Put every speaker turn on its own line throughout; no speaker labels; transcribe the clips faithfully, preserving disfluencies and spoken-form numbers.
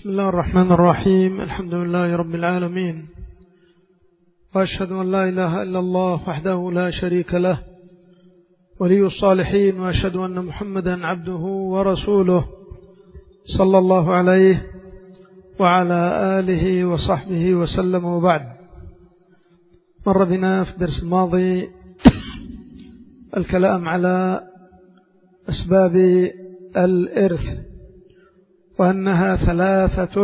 بسم الله الرحمن الرحيم. الحمد لله رب العالمين، وأشهد أن لا إله إلا الله وحده لا شريك له ولي الصالحين، وأشهد أن محمدا عبده ورسوله صلى الله عليه وعلى آله وصحبه وسلم. وبعد، مر بنا في الدرس الماضي الكلام على أسباب الإرث، وأنها ثلاثة: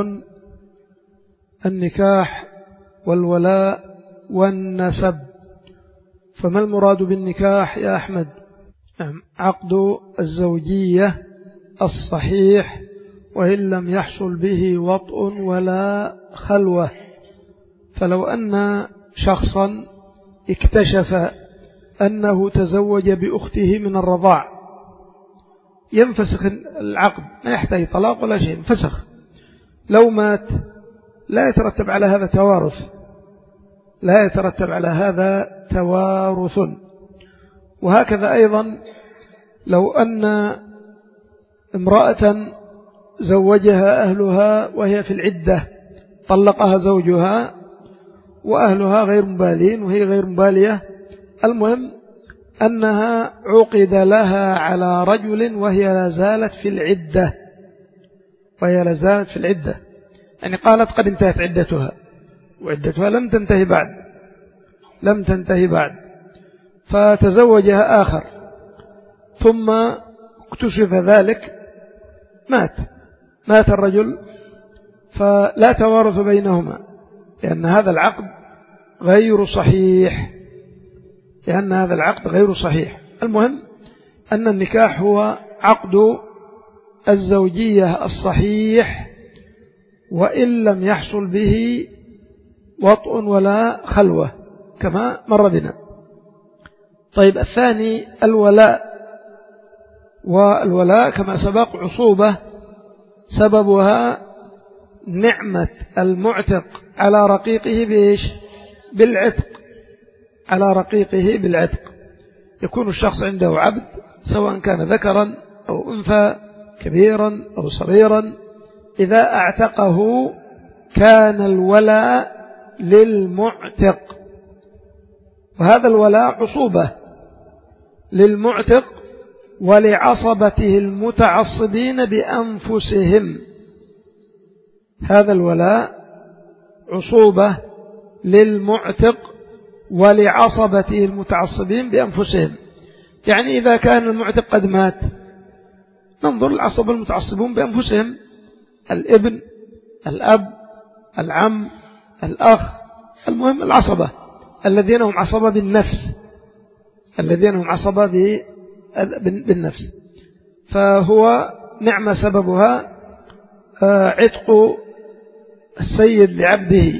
النكاح والولاء والنسب. فما المراد بالنكاح يا أحمد؟ عقد الزوجية الصحيح، وإن لم يحصل به وطء ولا خلوة. فلو أن شخصا اكتشف أنه تزوج بأخته من الرضاع، ينفسخ العقد، ما يحتاج طلاق ولا شيء، انفسخ. لو مات لا يترتب على هذا توارث، لا يترتب على هذا توارث. وهكذا أيضا لو أن امرأة زوجها أهلها وهي في العدة، طلقها زوجها وأهلها غير مبالين وهي غير مبالية، المهم أنها عقد لها على رجل وهي لا زالت في العدة، وهي لا زالت في العدة، يعني قالت قد انتهت عدتها، وعدتها لم تنتهي بعد، لم تنتهي بعد، فتزوجها آخر، ثم اكتشف ذلك، مات مات الرجل، فلا توارث بينهما، لأن هذا العقد غير صحيح، لأن هذا العقد غير صحيح. المهم أن النكاح هو عقد الزوجية الصحيح، وإن لم يحصل به وطء ولا خلوة كما مر بنا. طيب، الثاني الولاء، والولاء كما سبق عصوبة سببها نعمة المعتق على رقيقه بإيش؟ بالعتق، على رقيقه بالعتق. يكون الشخص عنده عبد، سواء كان ذكرا أو أنثى، كبيرا أو صغيرا، إذا اعتقه كان الولاء للمعتق، وهذا الولاء عصوبة للمعتق ولعصبته المتعصبين بأنفسهم. هذا الولاء عصوبة للمعتق ولعصبته المتعصبين بأنفسهم، يعني إذا كان المعتق قد مات، ننظر العصبة المتعصبون بأنفسهم: الابن، الأب، العم، الأخ، المهم العصبة الذين هم عصبة بالنفس، الذين هم عصبة بالنفس. فهو نعمة سببها عتق السيد لعبده.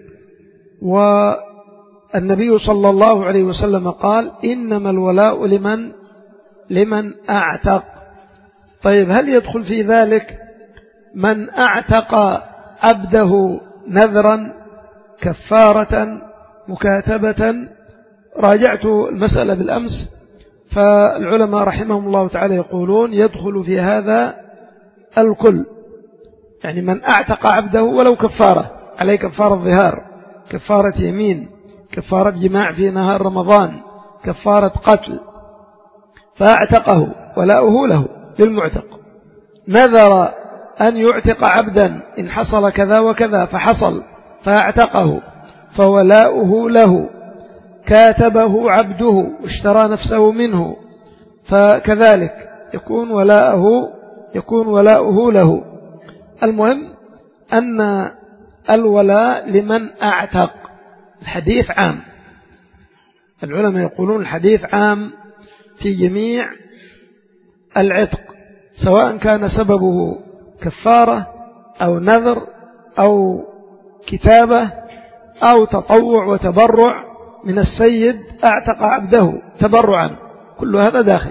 والنبي صلى الله عليه وسلم قال: إنما الولاء لمن لمن أعتق. طيب، هل يدخل في ذلك من أعتق عبده نذرا، كفارة، مكاتبة؟ راجعت المسألة بالأمس، فالعلماء رحمهم الله تعالى يقولون يدخل في هذا الكل، يعني من أعتق عبده ولو كفارة، عليه كفارة ظهار، كفارة يمين، كفارة جماع في نهار رمضان، كفارة قتل، فأعتقه ولاؤه له للمعتق. نذر أن يعتق عبدا إن حصل كذا وكذا، فحصل فأعتقه، فولاؤه له. كاتبه عبده واشترى نفسه منه، فكذلك يكون ولاؤه يكون ولاؤه له. المهم أن الولاء لمن أعتق. الحديث عام، العلماء يقولون الحديث عام في جميع العتق، سواء كان سببه كفارة أو نذر أو كتابة أو تطوع وتبرع من السيد أعتق عبده تبرعا، كل هذا داخل.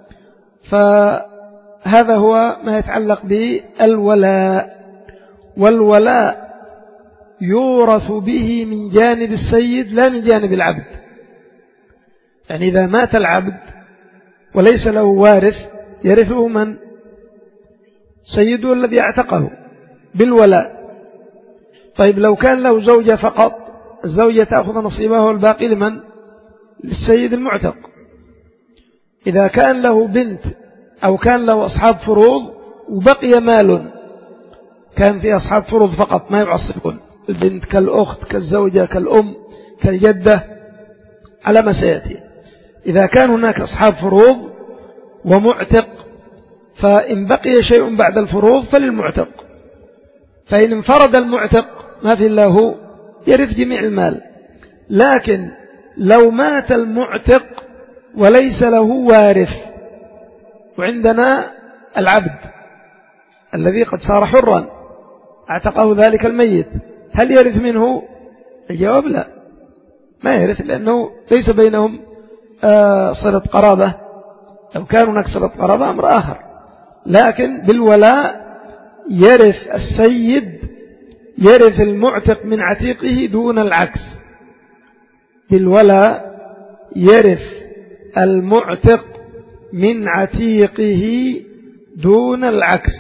فهذا هو ما يتعلق بالولاء. والولاء يورث به من جانب السيد لا من جانب العبد، يعني إذا مات العبد وليس له وارث، يرثه من؟ سيده الذي اعتقه، بالولاء. طيب لو كان له زوجة فقط، الزوجة تأخذ نصيبها والباقي لمن؟ للسيد المعتق. إذا كان له بنت أو كان له أصحاب فروض وبقي مال، كان في أصحاب فروض فقط ما يعصبون، البنت كالأخت كالزوجة كالأم كالجدة على ما سيأتي. إذا كان هناك أصحاب فروض ومعتق، فإن بقي شيء بعد الفروض فللمعتق، فإن انفرد المعتق ما في إلا هو يرث جميع المال. لكن لو مات المعتق وليس له وارث، وعندنا العبد الذي قد صار حرا اعتقه ذلك الميت، هل يرث منه؟ الجواب لا، ما يرث، لأنه ليس بينهم صلة قرابة. لو كان هناك صلة قرابة أمر آخر، لكن بالولاء يرث السيد، يرث المعتق من عتيقه دون العكس. بالولاء يرث المعتق من عتيقه دون العكس.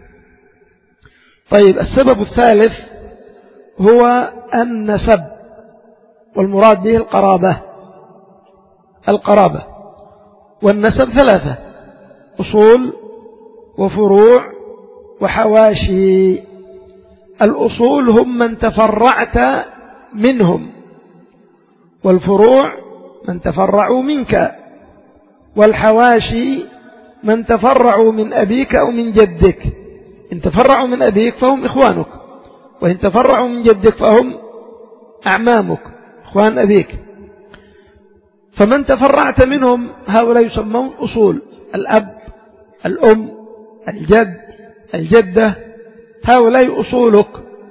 طيب السبب الثالث هو النسب، والمراد به القرابة. القرابة والنسب ثلاثة: أصول وفروع وحواشي. الأصول هم من تفرعت منهم، والفروع من تفرعوا منك، والحواشي من تفرعوا من أبيك أو من جدك. إن تفرعوا من أبيك فهم إخوانك، وإن تفرعوا من جدك فهم أعمامك إخوان أبيك. فمن تفرعت منهم هؤلاء يسمون أصول: الأب، الأم، الجد، الجدة، هؤلاء أصولك.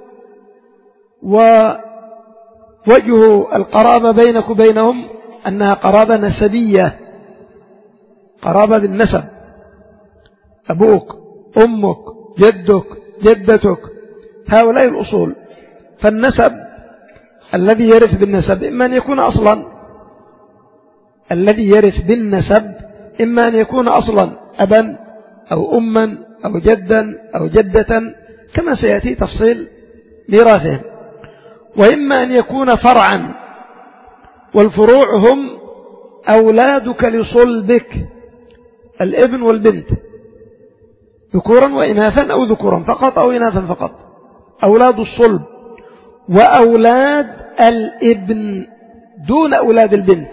ووجه القرابة بينك وبينهم أنها قرابة نسبية، قرابة بالنسب: أبوك، أمك، جدك، جدتك، هؤلاء الأصول. فالنسب الذي يرث بالنسب إما أن يكون أصلا، الذي يرث بالنسب إما أن يكون أصلا أبا أو أما أو جدا أو جدة كما سيأتي تفصيل ميراثهم، وإما أن يكون فرعا. والفروع هم أولادك لصلبك: الابن والبنت، ذكورا وإناثا أو ذكورا فقط أو إناثا فقط، أولاد الصلب. وأولاد الابن دون أولاد البنت،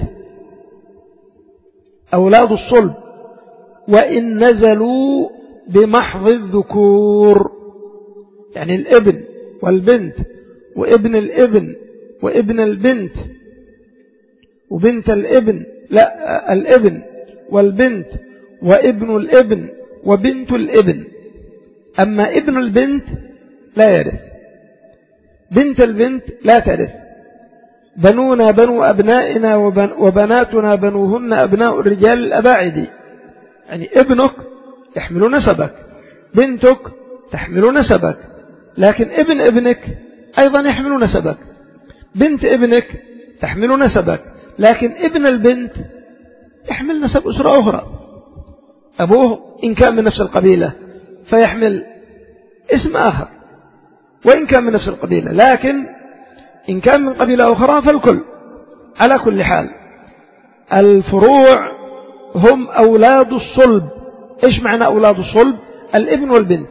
أولاد الصلب وإن نزلوا بمحض الذكور، يعني الابن والبنت وابن الابن وابن البنت وبنت الابن، لا، الابن والبنت وابن الابن وبنت الابن. أما ابن البنت لا يرث، بنت البنت لا ترث. بنونا بنو أبنائنا وبن وبناتنا بنوهن أبناء الرجال الأباعد، يعني ابنك يحمل نسبك، بنتك تحمل نسبك، لكن ابن ابنك أيضا يحمل نسبك، بنت ابنك تحمل نسبك، لكن ابن البنت يحمل نسب أسرة أخرى. أبوه إن كان من نفس القبيلة فيحمل اسم آخر، وإن كان من نفس القبيلة، لكن إن كان من قبيلة أخرى فالكل. على كل حال الفروع هم أولاد الصلب. إيش معنى أولاد الصلب؟ الابن والبنت،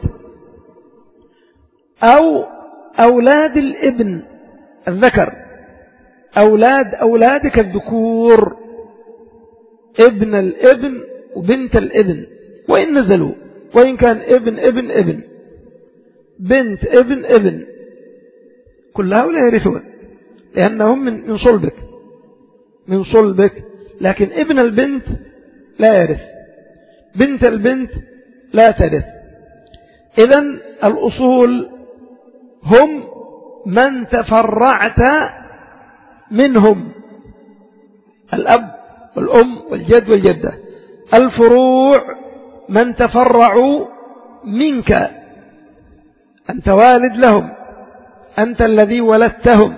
أو أولاد الابن الذكر، أولاد أولادك الذكور، ابن الابن وبنت الابن وإن نزلوا، وإن كان ابن ابن ابن بنت ابن ابن، كل هؤلاء يرثون لأنهم من صلبك، من صلبك. لكن ابن البنت لا يرث، بنت البنت لا ترث. إذن الأصول هم من تفرعت منهم: الأب والأم والجد والجدة. الفروع من تفرعوا منك، أنت والد لهم، أنت الذي ولدتهم.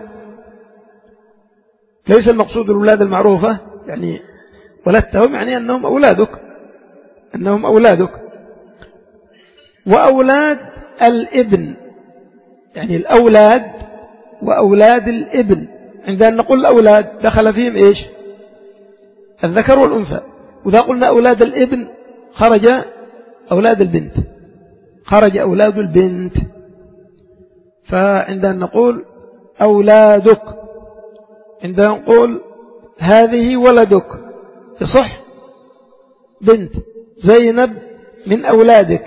ليس المقصود الولادة المعروفة، يعني ولدتهم يعني أنهم أولادك، أنهم أولادك. وأولاد الابن يعني الأولاد وأولاد الابن. عندما نقول الأولاد دخل فيهم إيش؟ الذكر والأنثى. وإذا قلنا أولاد الابن خرج أولاد البنت، خرج أولاد البنت. فعندما نقول أولادك، عندما نقول هذه ولدك يصح بنت. زينب من أولادك،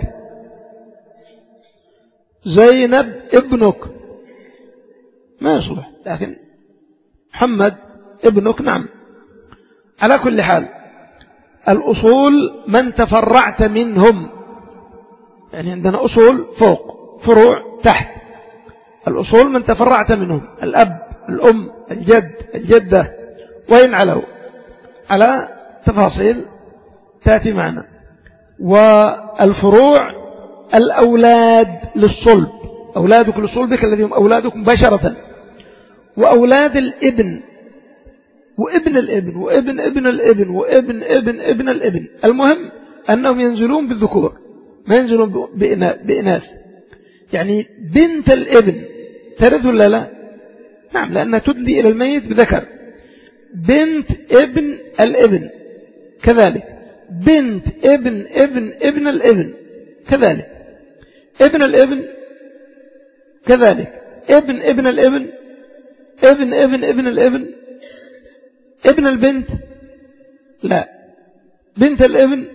زينب ابنك ما يصلح، لكن محمد ابنك نعم. على كل حال الأصول من تفرعت منهم، يعني عندنا أصول فوق فروع تحت. الأصول من تفرعت منهم، الأب الأم الجد الجدة، وإن علوا على تفاصيل تأتي معنا. والفروع الأولاد للصلب، أولادك لصلبك الذي هم أولادك مباشرة، وأولاد الابن وابن الابن وابن ابن الابن وابن ابن ابن الابن. المهم أنهم ينزلون بالذكور ما ينزلون بإناث. يعني بنت الابن ترث ولا لا؟ نعم، لأنها تدلي إلى الميت بذكر. بنت ابن الابن كذلك، بنت ابن ابن ابن الابن كذلك، ابن الابن كذلك، ابن ابن الابن، ابن ابن ابن الابن، ابن البنت لا، بنت الابن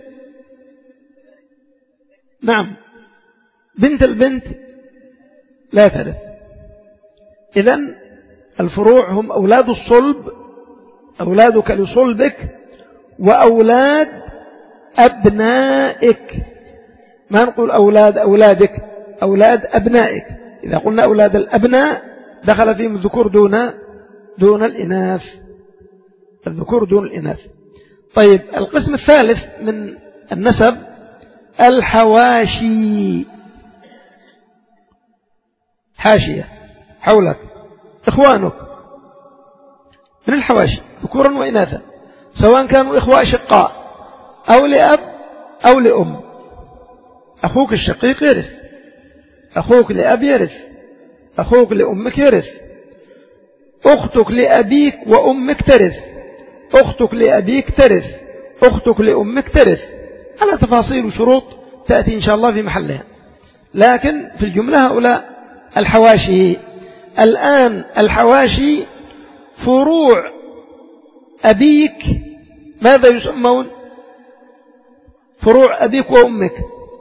نعم، بنت البنت لا ترث. إذن الفروع هم أولاد الصلب، أولادك لصلبك، وأولاد أبنائك. ما نقول أولاد أولادك، أولاد أبنائك. إذا قلنا أولاد الأبناء دخل فيهم الذكور دون دون الإناث، الذكور دون الإناث. طيب القسم الثالث من النسب الحواشي، حاشية حولك، إخوانك من الحواشي ذكورا وإناثا، سواء كانوا إخوة أشقاء أو لأب أو لأم. أخوك الشقيق يرث، أخوك لأب يرث، أخوك لأمك يرث، أختك لأبيك وأمك ترث، أختك لأبيك ترث، أختك لأمك ترث، على تفاصيل وشروط تأتي إن شاء الله في محلها. لكن في الجملة هؤلاء الحواشي. الآن الحواشي فروع أبيك ماذا يسمون؟ فروع أبيك وأمك،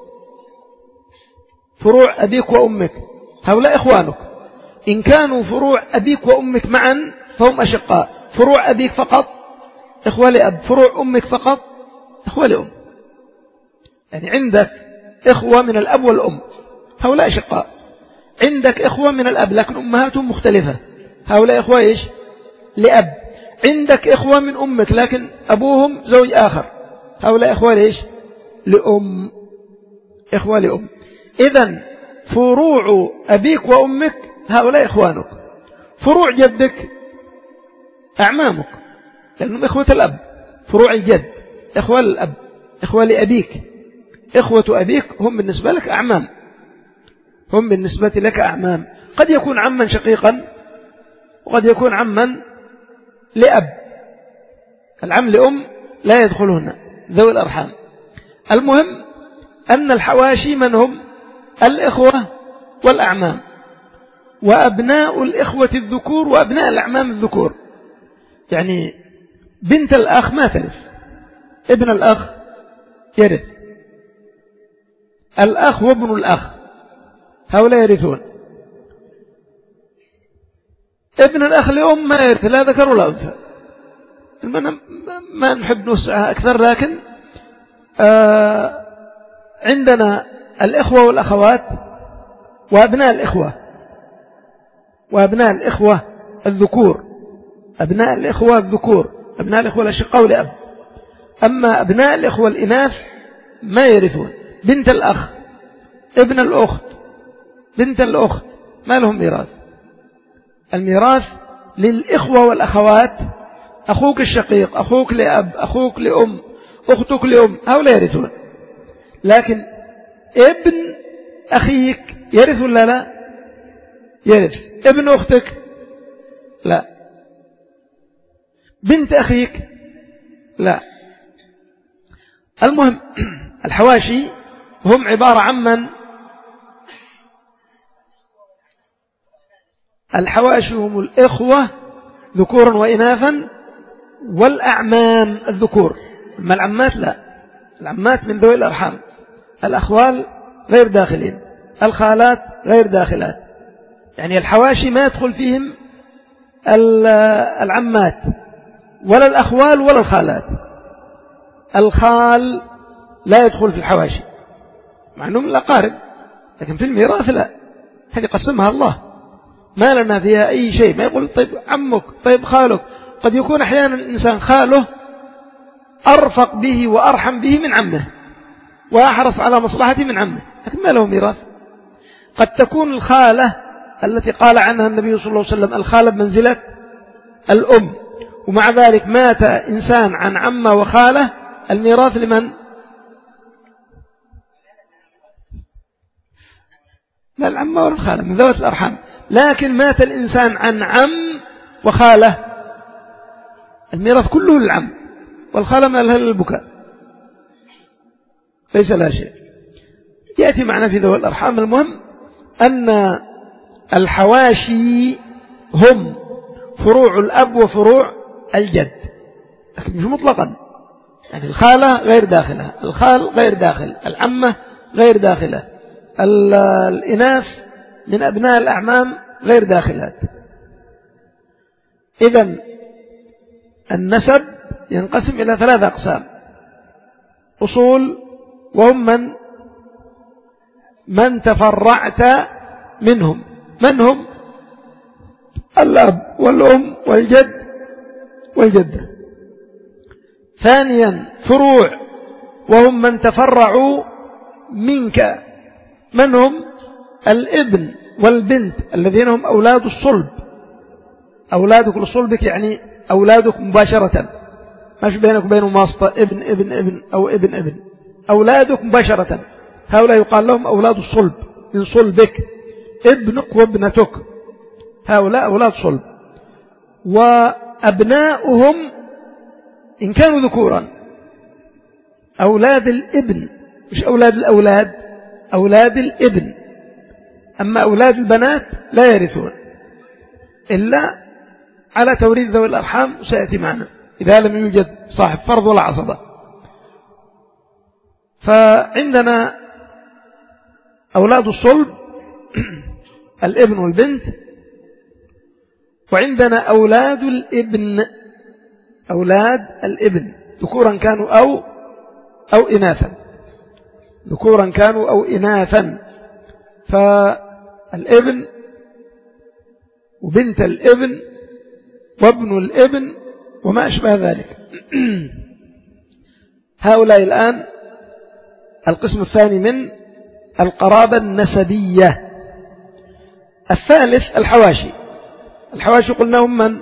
فروع أبيك وأمك هؤلاء إخوانك. إن كانوا فروع أبيك وأمك معا فهم أشقاء. فروع أبيك فقط إخوة لأب، فروع أمك فقط إخوة لأم. يعني عندك إخوة من الأب والأم هؤلاء أشقاء، عندك إخوة من الأب لكن أمهاتهم مختلفة هؤلاء إخوة إيش؟ لأب. عندك إخوة من أمك لكن أبوهم زوج آخر هؤلاء إخوة لإيش؟ لأم، إخوة لأم. إذن فروع أبيك وأمك هؤلاء إخوانك. فروع جدك أعمامك لأنهم إخوة الأب. فروع الجد إخوة للأب، إخوة لأبيك. إخوة أبيك هم بالنسبة لك أعمام، هم بالنسبة لك أعمام. قد يكون عما شقيقا وقد يكون عما لأب. العم لأم لا يدخلهن ذوي الأرحام. المهم أن الحواشي من هم؟ الإخوة والأعمام، وأبناء الإخوة الذكور وأبناء الأعمام الذكور. يعني بنت الأخ ما ترث، ابن الأخ يرث، الأخ وابن الأخ هؤلاء يرثون. ابن الأخ لأم ما يرث لا ذكر ولا أنثى. ما نحب نوسعها أكثر، لكن آه عندنا الإخوة والأخوات وأبناء الإخوة، وأبناء الإخوة الذكور، أبناء الإخوة الذكور، أبناء الإخوة الأشقاء لأب. أما أبناء الإخوة الإناث ما يرثون. بنت الأخ، ابن الأخت، بنت الأخت ما لهم ميراث. الميراث للإخوة والأخوات، أخوك الشقيق، أخوك لأب، أخوك لأم، أختك لأم هؤلاء يرثون. لكن ابن أخيك يرث ولا لا؟ يرث. ابن أختك لا. بنت أخيك لا. المهم الحواشي هم عبارة عن من؟ الحواشي هم الإخوة ذكورا وإناثا والأعمام الذكور. أما العمات لا، العمات من ذوي الأرحام. الأخوال غير داخلين، الخالات غير داخلات. يعني الحواشي ما يدخل فيهم العمات ولا الأخوال ولا الخالات. الخال لا يدخل في الحواشي مع أنهم الأقارب، لكن في الميراث لا، هذه قسمها الله، ما لنا فيها أي شيء. ما يقول طيب عمك، طيب خالك. قد يكون أحيانا الإنسان خاله أرفق به وأرحم به من عمه وأحرص على مصلحته من عمه، لكن ما له ميراث. قد تكون الخالة التي قال عنها النبي صلى الله عليه وسلم الخالة بمنزلة الأم، ومع ذلك مات إنسان عن عمه وخالة، الميراث لمن؟ لا العمة ولا الخالة، من ذوات الأرحام. لكن مات الإنسان عن عم وخالة، الميراث كله للعم، والخالة ما لها للبكاء، ليس لا شيء. يأتي معنا في ذوات الأرحام. المهم أن الحواشي هم فروع الأب وفروع الجد، لكن مش مطلقا. يعني الخالة غير داخلة، الخال غير داخل، العمة غير داخلة، الإناث من أبناء الأعمام غير داخلات. إذن النسب ينقسم إلى ثلاثة أقسام: أصول، وهم من من تفرعت منهم. من هم؟ الأب والأم والجد والجدة. ثانيا فروع، وهم من تفرعوا منك. من هم؟ الابن والبنت الذين هم أولاد الصلب. أولادك لصلبك يعني أولادك مباشرة، مش بينك وبينهم واسطة ابن ابن ابن أو ابن ابن، أولادك مباشرة. هؤلاء يقال لهم أولاد الصلب، من صلبك، ابنك وابنتك، هؤلاء أولاد صلب. وأبناؤهم إن كانوا ذكورا أولاد الابن، مش أولاد الأولاد، أولاد الابن. أما أولاد البنات لا يرثون إلا على توريث ذوي الأرحام، سيأتي معنا إذا لم يوجد صاحب فرض ولا عصبة. فعندنا أولاد الصلب الابن والبنت، وعندنا أولاد الابن، أولاد الابن ذكورا كانوا أو أو إناثا، ذكورا كانوا أو إناثا. فالابن وبنت الابن وابن الابن وما أشبه ذلك. هؤلاء الآن القسم الثاني من القرابة النسبية. الثالث الحواشي. الحواشي قلنا هم من؟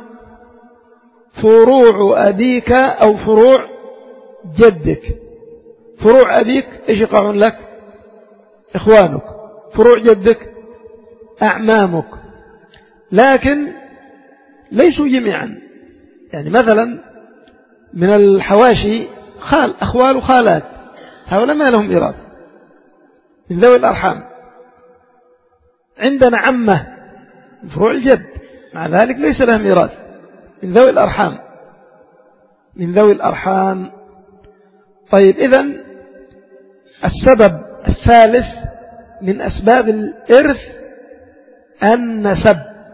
فروع أبيك أو فروع جدك. فروع أبيك إيش يقعون لك؟ إخوانك. فروع جدك أعمامك، لكن ليسوا جميعا. يعني مثلا من الحواشي خال، أخوال وخالات، هؤلاء ما لهم إيراث من ذوي الأرحام. عندنا عمة من فروع الجد، مع ذلك ليس لهم إيراث من ذوي الأرحام، من ذوي الأرحام. طيب إذن السبب الثالث من أسباب الإرث النسب،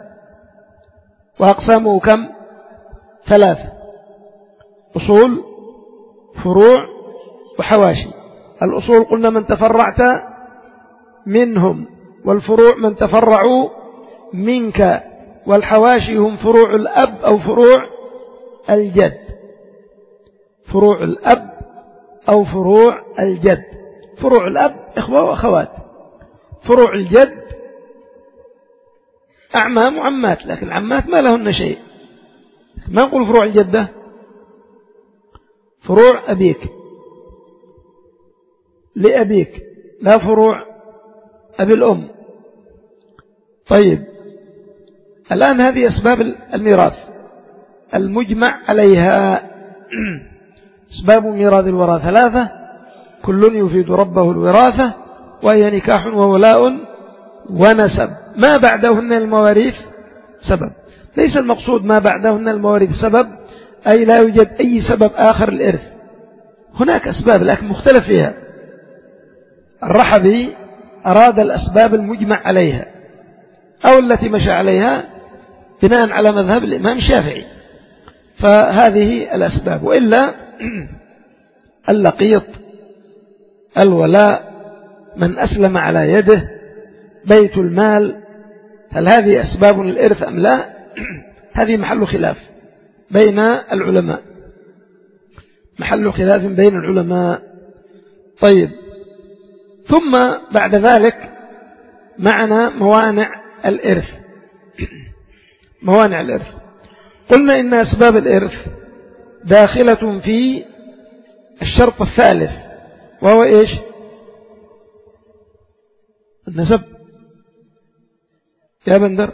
وأقسامه كم؟ ثلاثة: أصول، فروع، وحواشي. الأصول قلنا من تفرعت منهم، والفروع من تفرعوا منك، والحواشي هم فروع الأب أو فروع الجد. فروع الأب أو فروع الجد. فروع الأب إخوة وأخوات، فروع الجد أعمام وعمات، لكن العمات ما لهن شيء. ما نقول فروع الجدة، فروع أبيك لأبيك، لا فروع أبي الأم. طيب الآن هذه أسباب الميراث المجمع عليها. أسباب ميراث الوراث ثلاثة، كل يفيد ربه الوراثة، وهي نكاح وولاء ونسب. ما بعدهن المواريث سبب. ليس المقصود ما بعدهن المواريث سبب أي لا يوجد أي سبب آخر للإرث، هناك أسباب لكن مختلف فيها. الرحبي أراد الأسباب المجمع عليها أو التي مشى عليها بناء على مذهب الإمام الشافعي، فهذه الأسباب. وإلا اللقيط، الولاء، من أسلم على يده، بيت المال، هل هذه أسباب للإرث أم لا؟ هذه محل خلاف بين العلماء، محل خلاف بين العلماء. طيب، ثم بعد ذلك معنا موانع الإرث. موانع الإرث، قلنا إن أسباب الإرث داخلة في الشرط الثالث، وهو إيش؟ النسب. يا بندر،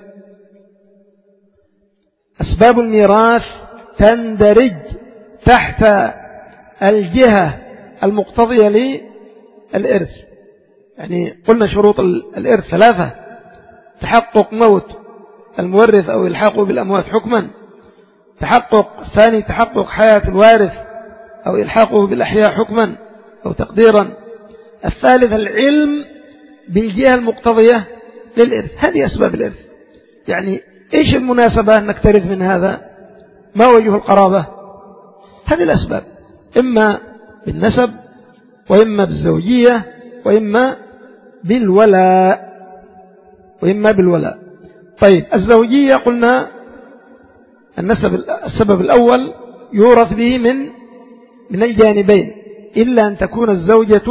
أسباب الميراث تندرج تحت الجهة المقتضية للإرث. يعني قلنا شروط الإرث ثلاثة: تحقق موت المورث أو إلحاقه بالأموات حكما، تحقق ثاني تحقق حياة الوارث أو إلحاقه بالأحياء حكما أو تقديرا، الثالث العلم بالجهة المقتضية للإرث. هذه أسباب الإرث. يعني إيش المناسبة أنك ترث من هذا؟ ما وجه القرابة؟ هذه الأسباب، إما بالنسب وإما بالزوجية وإما بالولاء وإما بالولاء. طيب، الزوجية قلنا النسب السبب الأول يورث به من من الجانبين، إلا أن تكون الزوجة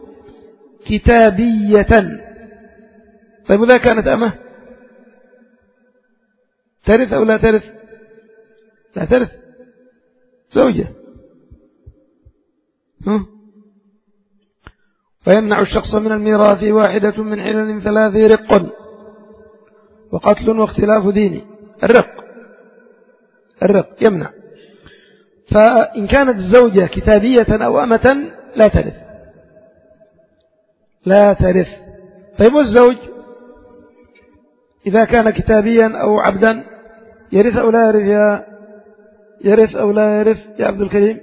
كتابية. طيب، وإذا كانت أمه ترث أو لا ترث؟ لا ترث، زوجة. ويمنع الشخص من الميراث واحدة من علل ثلاث: رق وقتل واختلاف ديني. الرق الرق يمنع. فإن كانت الزوجة كتابية أو أمة لا ترث لا ترث. طيب، والزوج إذا كان كتابيا أو عبدا يرث أو لا يرث؟ يا يرث أو لا يرث يا عبد الكريم؟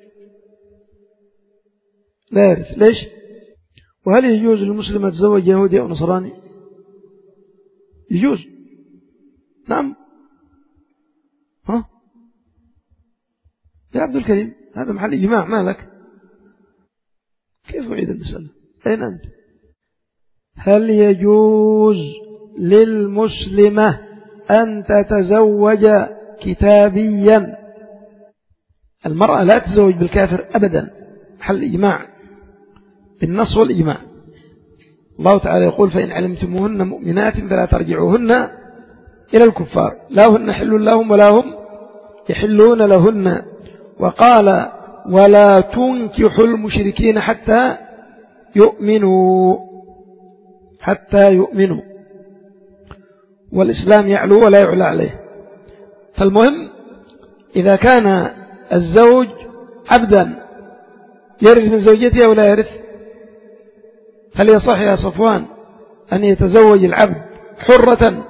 لا يرث. ليش؟ وهل يجوز للمسلم تزوج يهودي أو نصراني؟ يجوز، نعم. ها يا عبد الكريم، هذا محل إجماع، مالك؟ كيف أعيد المسألة؟ أين أنت؟ هل يجوز للمسلمة أن تتزوج كتابيا؟ المرأة لا تتزوج بالكافر أبدا، محل إجماع بالنص والإجماع. الله تعالى يقول: فإن علمتموهن مؤمنات فلا ترجعوهن إلى الكفار، لا هن حل لهم ولا هم يحلون لهن. وقال: ولا تنكحوا المشركين حتى يؤمنوا حتى يؤمنوا والإسلام يعلو ولا يعلى عليه. فالمهم، إذا كان الزوج عبدا يرث من زوجته أو لا يرث؟ هل يصح يا صفوان أن يتزوج العبد حرة؟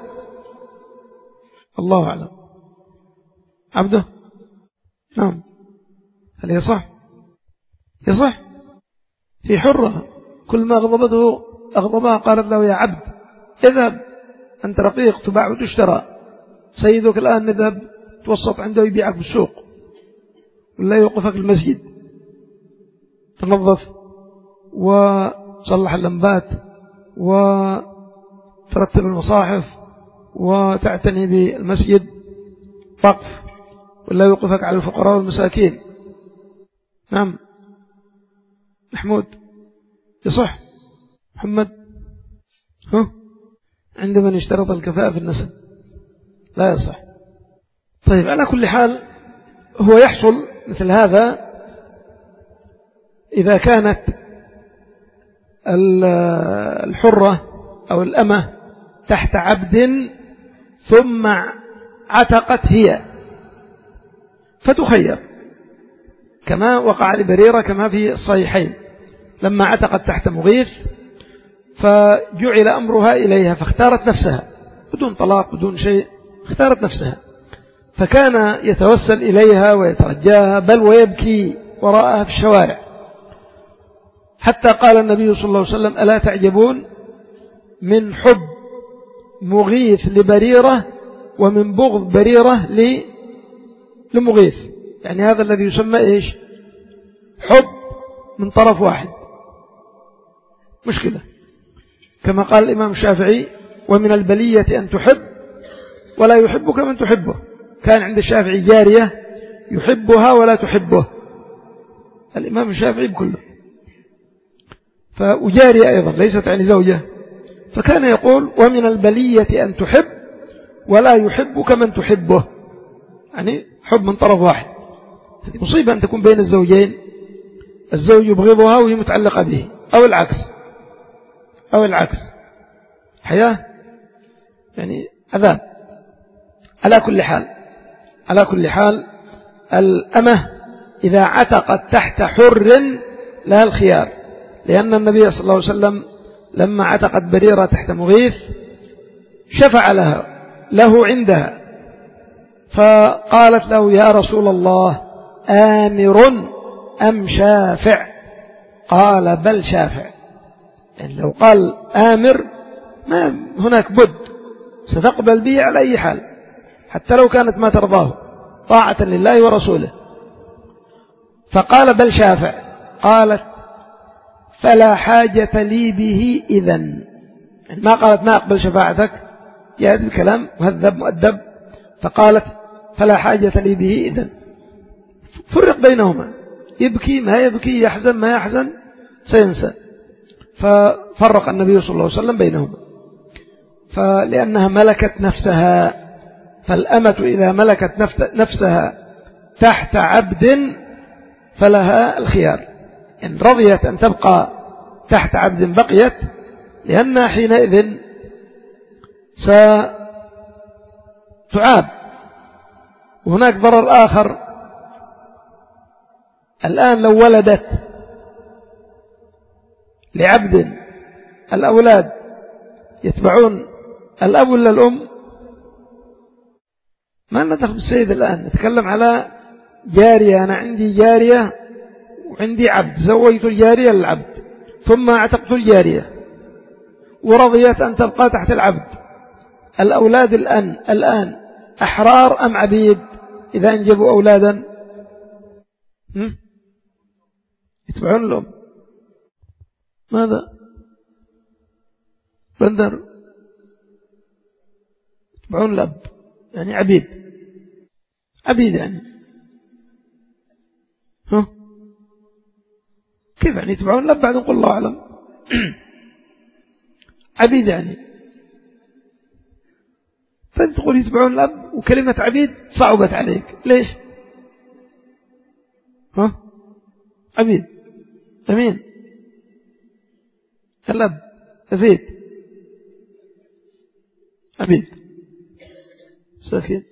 الله أعلم. عبده؟ نعم. هل يصح؟ يصح في حرة، كل ما أغضبته أغضبها قالت له: يا عبد اذهب، أنت رقيق تباع وتشترى، سيدك الآن نذهب توسط عنده يبيعك بالسوق ولا يوقفك المسجد، تنظف وتصلح اللمبات وترتب المصاحف وتعتني بالمسجد وقف، ولا يوقفك على الفقراء والمساكين. نعم محمود، يصح؟ محمد، ها؟ عندما يشترط الكفاءة في النسب لا يصح. طيب، على كل حال هو يحصل مثل هذا إذا كانت الحرة أو الأمة تحت عبد ثم عتقت هي فتخير، كما وقع لبريرة كما في الصحيحين لما عتقت تحت مغيث فجعل أمرها إليها فاختارت نفسها بدون طلاق بدون شيء، اختارت نفسها، فكان يتوسل إليها ويترجاها بل ويبكي وراءها في الشوارع، حتى قال النبي صلى الله عليه وسلم: ألا تعجبون من حب مغيث لبريرة ومن بغض بريرة لمغيث، يعني هذا الذي يسمى إيش؟ حب من طرف واحد، مشكلة. كما قال الإمام الشافعي: ومن البلية أن تحب ولا يحبك من تحبه. كان عند الشافعي جارية يحبها ولا تحبه، الإمام الشافعي بكله، فأجارية أيضا ليست عن زوجة، فكان يقول: ومن البلية أن تحب ولا يحبك من تحبه، يعني حب من طرف واحد. هذه مصيبة أن تكون بين الزوجين، الزوج يبغضها وهي متعلقة به، أو العكس أو العكس حياة، يعني عذاب. على كل حال على كل حال الأمة إذا عتقت تحت حر لها الخيار، لأن النبي صلى الله عليه وسلم لما عتقت بريرة تحت مغيث شفع لها له عندها، فقالت له: يا رسول الله آمر أم شافع؟ قال: بل شافع. يعني لو قال آمر ما هناك بد، ستقبل به على أي حال حتى لو كانت ما ترضاه طاعة لله ورسوله. فقال: بل شافع. قالت: فلا حاجة لي به إذن، يعني ما قالت ما أقبل شفاعتك، جاءت بكلام مهذب مؤدب، فقالت: فلا حاجة لي به إذن. فرق بينهما، يبكي ما يبكي، يحزن ما يحزن، سينسى. ففرق النبي صلى الله عليه وسلم بينهما، فلأنها ملكت نفسها، فالأمة إذا ملكت نفسها تحت عبد فلها الخيار، إن رضيت أن تبقى تحت عبد بقيت، لأنها حينئذ ستعاب. وهناك ضرر آخر، الآن لو ولدت لعبد الأولاد يتبعون الأب ولا الأم؟ ما ندخل بالسيد الآن، نتكلم على جارية. أنا عندي جارية وعندي عبد، زوجت الجارية للعبد ثم اعتقت الجارية ورضيت أن تبقى تحت العبد، الأولاد الآن الآن أحرار أم عبيد إذا أنجبوا أولادا؟ يتبعون الأم. ماذا بندر؟ يتبعون الأب، يعني عبيد عبيد يعني ها؟ كيف يعني يتبعون الأب بعد؟ نقول الله أعلم. عبيد يعني، طيب تقول يتبعون الأب وكلمة عبيد صعبت عليك، ليش؟ ها؟ عبيد أمين الأب أفيد عبيد ساكين.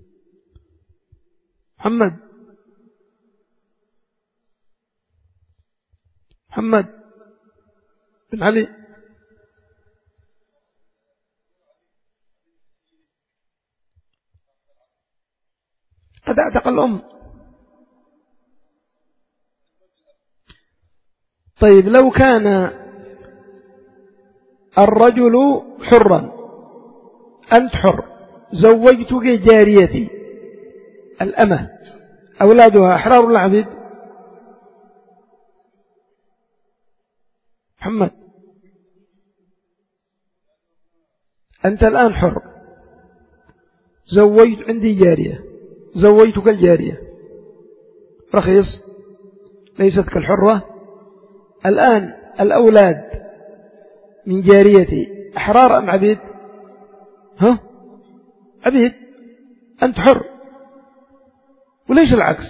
محمد محمد بن علي قد اعتق الأم. طيب لو كان الرجل حرا، أنت حر، زوجتك جاريتي الأمة، أولادها أحرار ولا عبيد؟ محمد أنت الآن حر، زوجت عندي جارية، زوجتك الجارية رخيص ليست كالحرة. الآن الأولاد من جاريتي أحرار أم عبيد؟ ها؟ عبيد، أنت حر، وليش العكس؟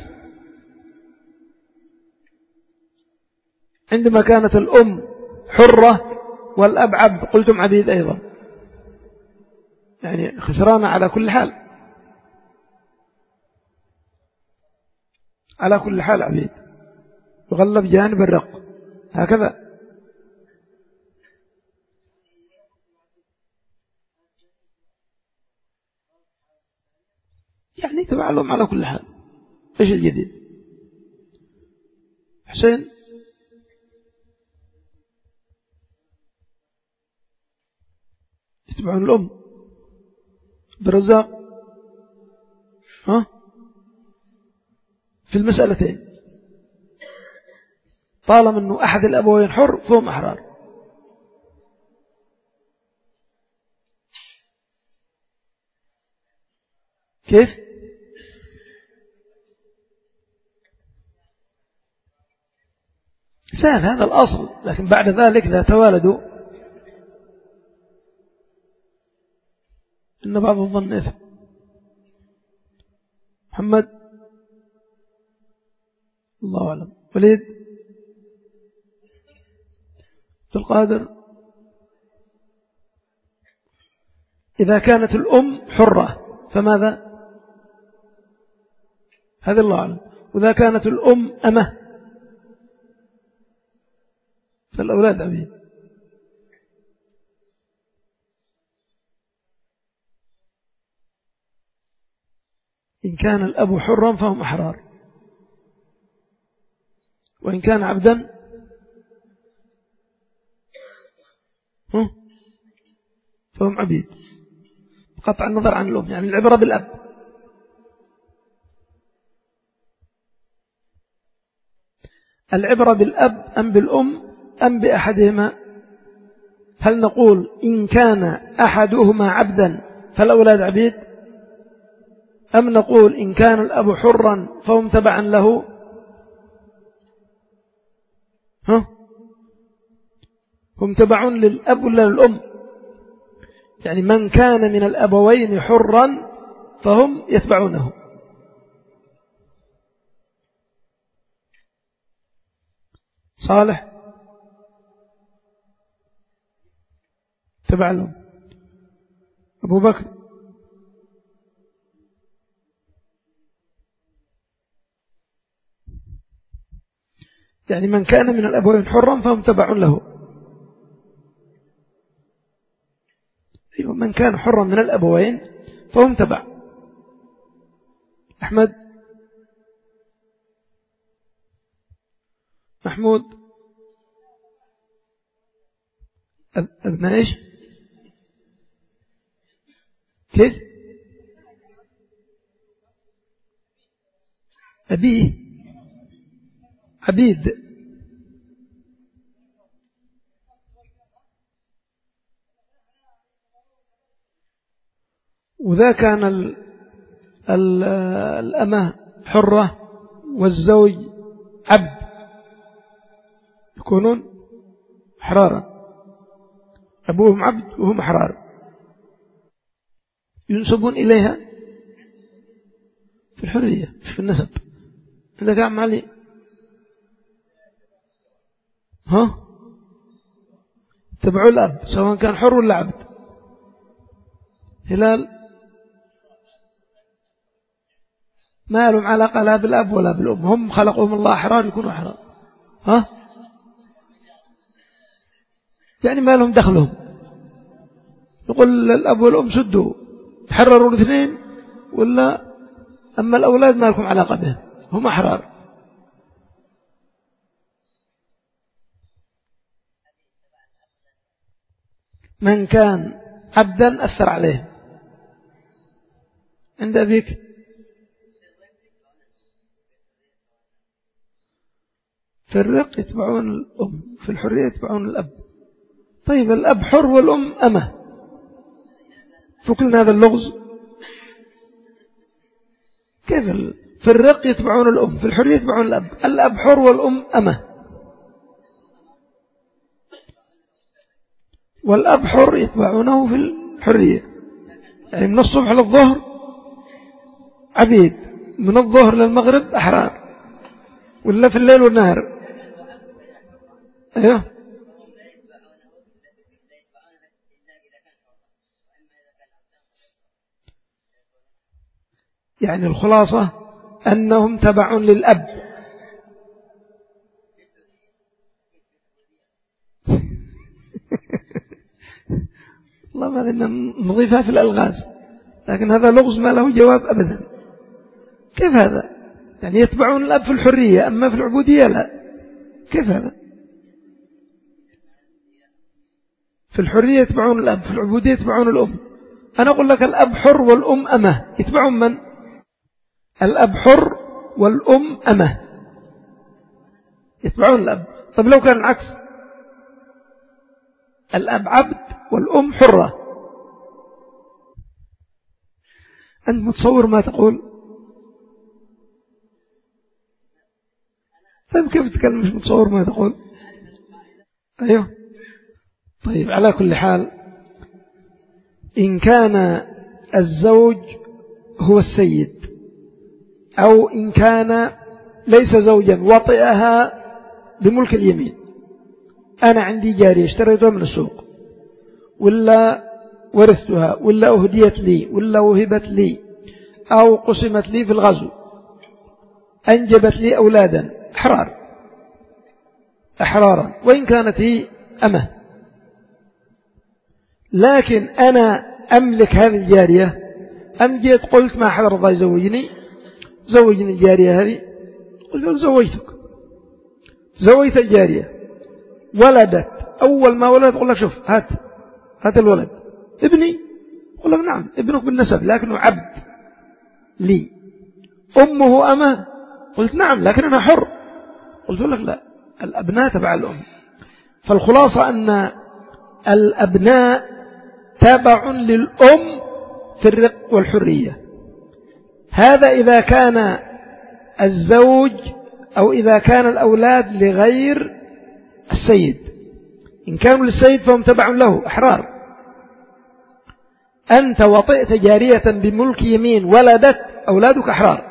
عندما كانت الأم حرة والأب عبد قلتم عبيد أيضا، يعني خسران على كل حال، على كل حال عبيد، يغلب جانب الرق هكذا. يعني تبع لهم على كل حال. إيش الجديد؟ حسين يتبعون الأم. برزاق ها في المسألتين طالما أنه أحد الأبوين حر فهم أحرار. كيف؟ سهل هذا الأصل، لكن بعد ذلك إذا توالدوا إن بعض الظن إثم. محمد الله أعلم. وليد عبد القادر. إذا كانت الأم حرة فماذا؟ هذا الله أعلم. وإذا كانت الأم أمه فالأولاد عبيد. إن كان الأب حرا فهم أحرار، وإن كان عبدا فهم عبيد، قطع النظر عن الأم. يعني العبرة بالأب. العبرة بالأب أم بالأم أم بأحدهما؟ هل نقول إن كان أحدهما عبدا فالأولاد عبيد، أم نقول إن كان الأب حرا فهم تبعا له؟ ها؟ هم تبعون للأب ولا للأم؟ يعني من كان من الأبوين حرا فهم يتبعونه. صالح تبع لهم. أبو بكر يعني من كان من الأبوين حرا فهم تبع له. أيوة من كان حرا من الأبوين فهم تبع. أحمد محمود ابن إيش؟ كيف؟ أبيه عبيد. وذا كان ال ال الأمة حرة والزوج عبد يكونون أحرارا، أبوهم عبد وهم أحرار، ينسبون إليها في الحرية في النسب. إذا كان معلي ها تبعوا الأب سواء كان حر ولا عبد. هلال ما لهم علاقة لا بالأب ولا بالأم، هم خلقهم الله أحرار يكونوا أحرار. ها يعني ما لهم دخلهم. نقول الأب والأم سدوا تحرروا الاثنين، ولا أما الأولاد ما لكم علاقة بهم هم أحرار. من كان عبدا أثر عليه عند أبيك. في الرق يتبعون الأم، في الحرية يتبعون الأب. طيب الأب حر والأم أمه، فكلنا هذا اللغز. كيف في الرق يتبعون الأم، في الحرية يتبعون الأب. الأب حر والأم أمه، والأب حر يتبعونه في الحرية. يعني من الصبح للظهر عبيد، من الظهر للمغرب أحرار، ولا في الليل والنهار. أيوه يعني الخلاصة أنهم تبع للأب. والله ما بدنا نضيفها في الألغاز، لكن هذا لغز ما له جواب أبدا. كيف هذا؟ يعني يتبعون الأب في الحرية أما في العبودية لا. كيف هذا؟ في الحرية يتبعون الأب، في العبودية يتبعون الأم. أنا أقول لك الأب حر والأم أمه، يتبعون من؟ الأب حر والأم أمه، يتبعون الأب. طب لو كان العكس، الأب عبد والأم حرة، أنت متصور ما تقول؟ طيب كيف تتكلم مش متصور ما تقول؟ أيوه. طيب على كل حال، إن كان الزوج هو السيد، أو إن كان ليس زوجا وطئها بملك اليمين، أنا عندي جارية اشتريتها من السوق، ولا ورثتها، ولا أهديت لي، ولا وهبت لي، أو قسمت لي في الغزو، أنجبت لي أولادا أحرار أحرارا وإن كانت هي أمه، لكن أنا أملك هذه الجارية. أن جيت قلت ما حضر الله يزوجني، زوجني الجارية هذه، قلت له زوجتك، زوجت الجارية، ولدت، أول ما ولدت قل لك شوف هات هات الولد ابني، قل لك نعم ابنك بالنسب لكنه عبد لي. أمه أمه، قلت نعم لكن أنا حر، قلت لك لا، الأبناء تبع الأم. فالخلاصة أن الأبناء تابع للأم في الرق والحرية. هذا إذا كان الزوج أو إذا كان الأولاد لغير السيد. إن كانوا للسيد فهم تبع له أحرار. أنت وطئت جارية بملك يمين ولدت، أولادك أحرار،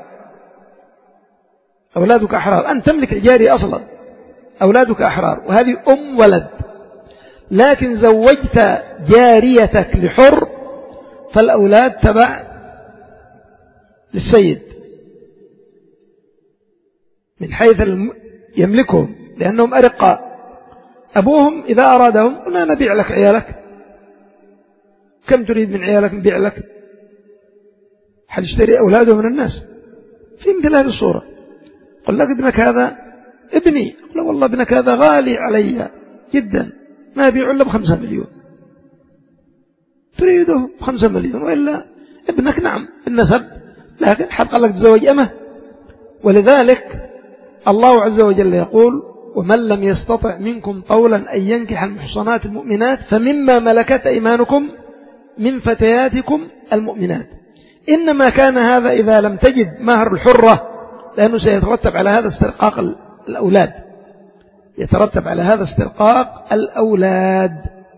أولادك أحرار، أنت تملك الجارية أصلا، أولادك أحرار، وهذه أم ولد. لكن زوجت جاريتك لحر، فالأولاد تبع للسيد من حيث يملكهم، لأنهم أرقاء. أبوهم إذا أرادهم قلنا نبيع لك عيالك، كم تريد من عيالك نبيع لك، حل اشتري أولاده من الناس في مثل هذه الصورة. قل لك ابنك هذا ابني، قل والله ابنك هذا غالي علي جدا، ما يبيع إلا بخمسة مليون، تريده بخمسة مليون، وإلا ابنك نعم النسب، لكن حق لك تزوج أمه. ولذلك الله عز وجل يقول ومن لم يستطع منكم طولا أن ينكح المحصنات المؤمنات فمما ملكت أيمانكم من فتياتكم المؤمنات. إنما كان هذا إذا لم تجد مهر الحرة، لأنه سيترتب على هذا استرقاق الأولاد، يترتب على هذا استرقاق الأولاد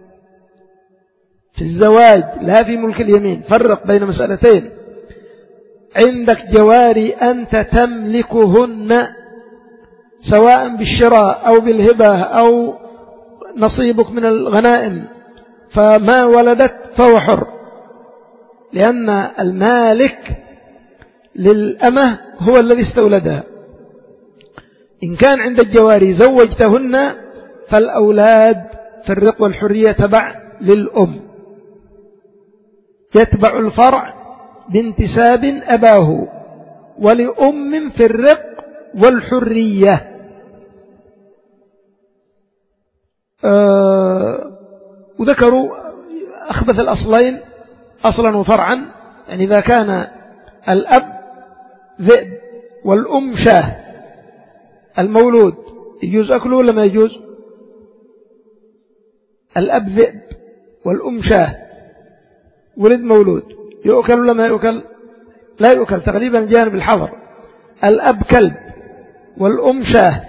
في الزواج لا في ملك اليمين. فرق بين مسألتين، عندك جواري أنت تملكهن سواء بالشراء أو بالهبة أو نصيبك من الغنائم، فما ولدت فهو حر، لأن المالك للأمة هو الذي استولدها. إن كان عند الجواري زوجتهن فالأولاد في الرق والحرية تبع للأم، يتبع الفرع بانتساب أباه، ولأم في الرق والحرية. آه وذكروا أخبث الأصلين أصلا وفرعا، يعني إذا كان الأب ذئب والأم شاه، المولود يجوز أكله ولا ما يجوز؟ الأب ذئب والأم شاه، ولد مولود، يؤكل ولا ما يؤكل؟ لا يؤكل، تقريبا جانب الحظر. الأب كلب والأم شاه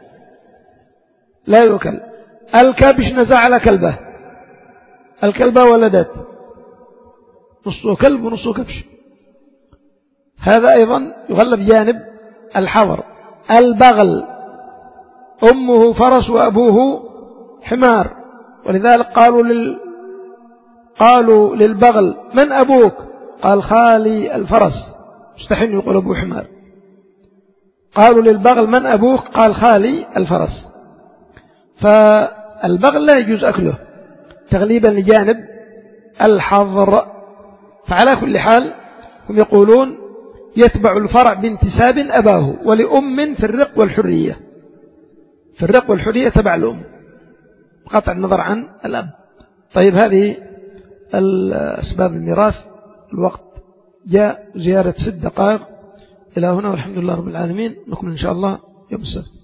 لا يؤكل. الكبش نزع على كلبه، الكلبة ولدت، نصه كلب ونصه كبش، هذا أيضا يغلب جانب الحظر. البغل أمه فرس وأبوه حمار، ولذلك قالوا لل قالوا للبغل من أبوك؟ قال خالي الفرس، مستحيل يقول أبو حمار. قالوا للبغل من أبوك؟ قال خالي الفرس. فالبغل لا يجوز أكله تغليبا لجانب الحظر. فعلى كل حال هم يقولون يتبع الفرع بانتساب أباه، ولأم في الرق والحرية، في الرق والحرية تبع الأم قطع النظر عن الأب. طيب هذه الأسباب الميراث. الوقت جاء زيارة ست دقائق. إلى هنا والحمد لله رب العالمين. نكمل إن شاء الله يوم السبت.